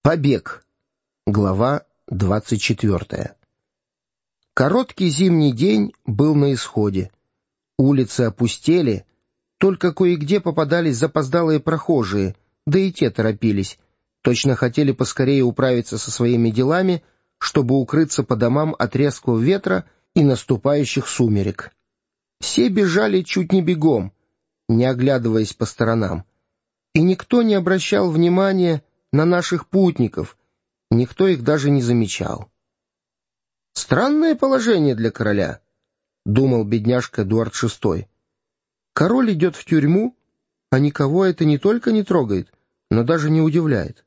Побег. Глава 24. Короткий зимний день был на исходе. Улицы опустели, только кое-где попадались запоздалые прохожие, да и те торопились, точно хотели поскорее управиться со своими делами, чтобы укрыться по домам от резкого ветра и наступающих сумерек. Все бежали чуть не бегом, не оглядываясь по сторонам, и никто не обращал внимания на наших путников, никто их даже не замечал. «Странное положение для короля», — думал бедняжка Эдуард VI. «Король идет в тюрьму, а никого это не только не трогает, но даже не удивляет».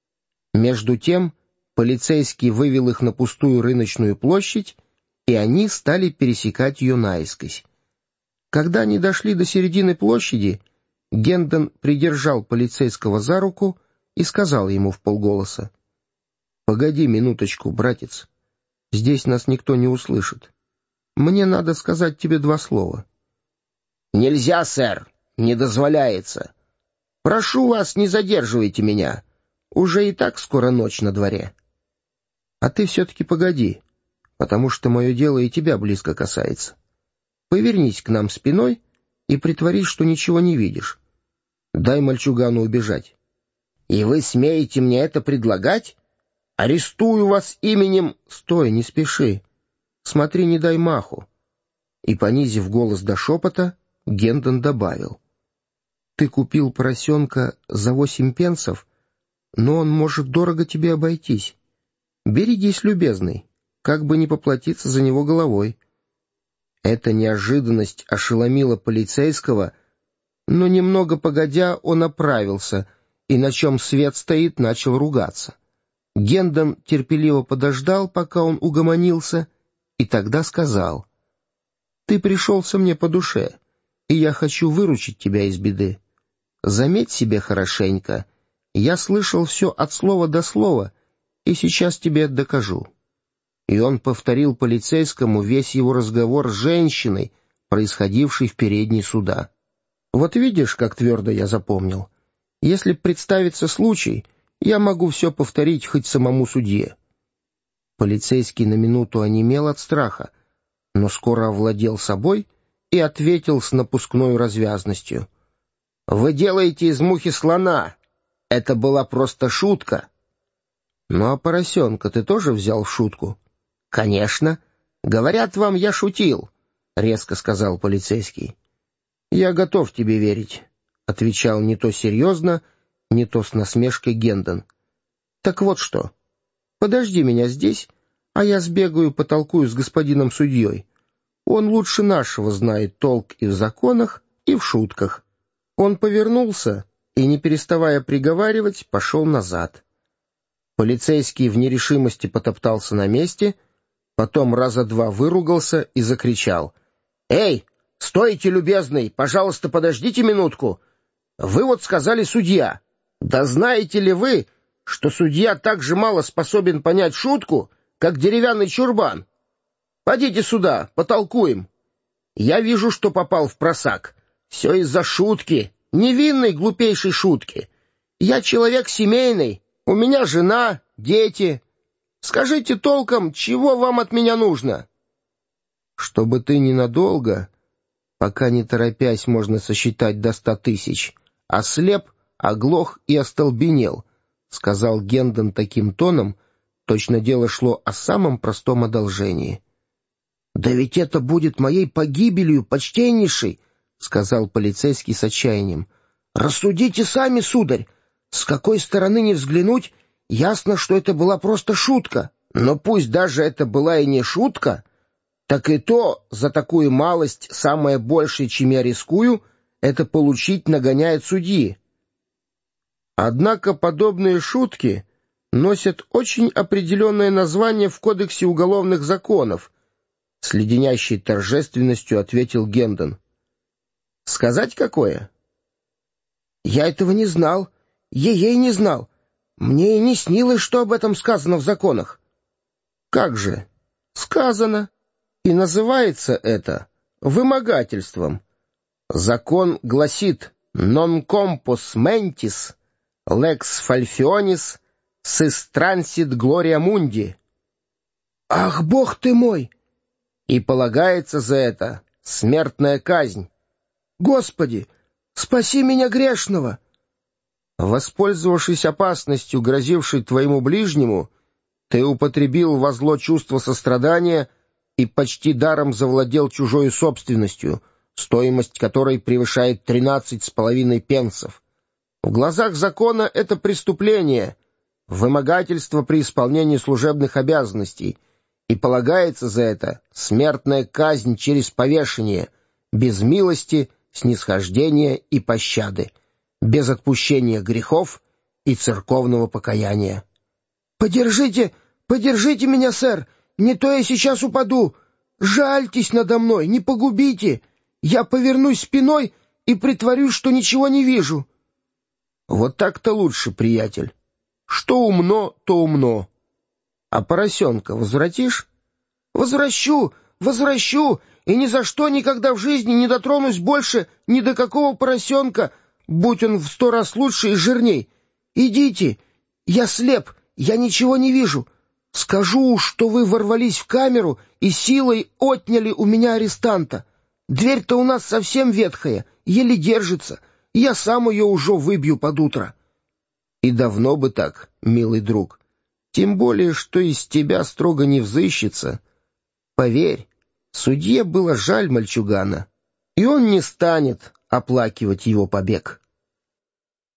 Между тем полицейский вывел их на пустую рыночную площадь, и они стали пересекать ее наискось. Когда они дошли до середины площади, Гендон придержал полицейского за руку и сказал ему вполголоса: «Погоди минуточку, братец, здесь нас никто не услышит. Мне надо сказать тебе два слова». «Нельзя, сэр, не дозволяется. Прошу вас, не задерживайте меня. Уже и так скоро ночь на дворе». «А ты все-таки погоди, потому что мое дело и тебя близко касается. Повернись к нам спиной и притворись, что ничего не видишь. Дай мальчугану убежать». «И вы смеете мне это предлагать? Арестую вас именем...» «Стой, не спеши. Смотри, не дай маху». И, понизив голос до шепота, Гендон добавил: «Ты купил поросенка за 8 пенсов, но он может дорого тебе обойтись. Берегись, любезный, как бы не поплатиться за него головой». Эта неожиданность ошеломила полицейского, но немного погодя он оправился и, на чем свет стоит, начал ругаться. Гендон терпеливо подождал, пока он угомонился, и тогда сказал: «Ты пришелся мне по душе, и я хочу выручить тебя из беды. Заметь себе хорошенько, я слышал все от слова до слова, и сейчас тебе это докажу». И он повторил полицейскому весь его разговор с женщиной, происходившей в передней суда. «Вот видишь, как твердо я запомнил. Если представится случай, я могу все повторить хоть самому судье». Полицейский на минуту онемел от страха, но скоро овладел собой и ответил с напускной развязностью: «Вы делаете из мухи слона. Это была просто шутка». «Ну а поросенка ты тоже взял в шутку?» «Конечно. Говорят вам, я шутил», — резко сказал полицейский. «Я готов тебе верить», — отвечал не то серьезно, не то с насмешкой Гендон. «Так вот что. Подожди меня здесь, а я сбегаю потолкую с господином судьей. Он лучше нашего знает толк и в законах, и в шутках». Он повернулся и, не переставая приговаривать, пошел назад. Полицейский в нерешимости потоптался на месте, потом раза два выругался и закричал: «Эй, стойте, любезный, пожалуйста, подождите минутку. Вы вот сказали судья. Да знаете ли вы, что судья так же мало способен понять шутку, как деревянный чурбан? Подите сюда, потолкуем. Я вижу, что попал в просак. Все из-за шутки, невинной глупейшей шутки. Я человек семейный, у меня жена, дети. Скажите толком, чего вам от меня нужно?» «Чтобы ты ненадолго, пока не торопясь можно сосчитать до 100 000, ослеп, оглох и остолбенел», — сказал Гендон таким тоном, точно дело шло о самом простом одолжении. «Да ведь это будет моей погибелью, почтеннейший», — сказал полицейский с отчаянием. «Рассудите сами, сударь. С какой стороны ни взглянуть, ясно, что это была просто шутка. Но пусть даже это была и не шутка, так и то за такую малость самое большее, чем я рискую, это получить нагоняет судьи». Однако подобные шутки носят очень определенное название в Кодексе уголовных законов, — с леденящей торжественностью ответил Гендон. «Сказать какое?» «Я этого не знал, ей не знал. Мне и не снилось, что об этом сказано в законах». «Как же? Сказано. И называется это вымогательством. Закон гласит: non compos mentis, lex falfionis, «Сестрансит Глория Мунди». Ах, бог ты мой! И полагается за это смертная казнь. Господи, спаси меня грешного! Воспользовавшись опасностью, грозившей твоему ближнему, ты употребил во зло чувство сострадания и почти даром завладел чужой собственностью, стоимость которой превышает 13,5 пенсов. В глазах закона это преступление, вымогательство при исполнении служебных обязанностей, и полагается за это смертная казнь через повешение, без милости, снисхождения и пощады, без отпущения грехов и церковного покаяния. Подержите, подержите меня, сэр, не то я сейчас упаду. Жальтесь надо мной, не погубите. Я повернусь спиной и притворюсь, что ничего не вижу. Вот так-то лучше, приятель. Что умно, то умно. А поросенка возвратишь? Возвращу, возвращу, и ни за что никогда в жизни не дотронусь больше ни до какого поросенка, будь он в 100 раз лучше и жирней. Идите, я слеп, я ничего не вижу. Скажу, что вы ворвались в камеру и силой отняли у меня арестанта. Дверь-то у нас совсем ветхая, еле держится, и я сам ее уже выбью под утро. И давно бы так, милый друг. Тем более, что из тебя строго не взыщется. Поверь, судье было жаль мальчугана, и он не станет оплакивать его побег.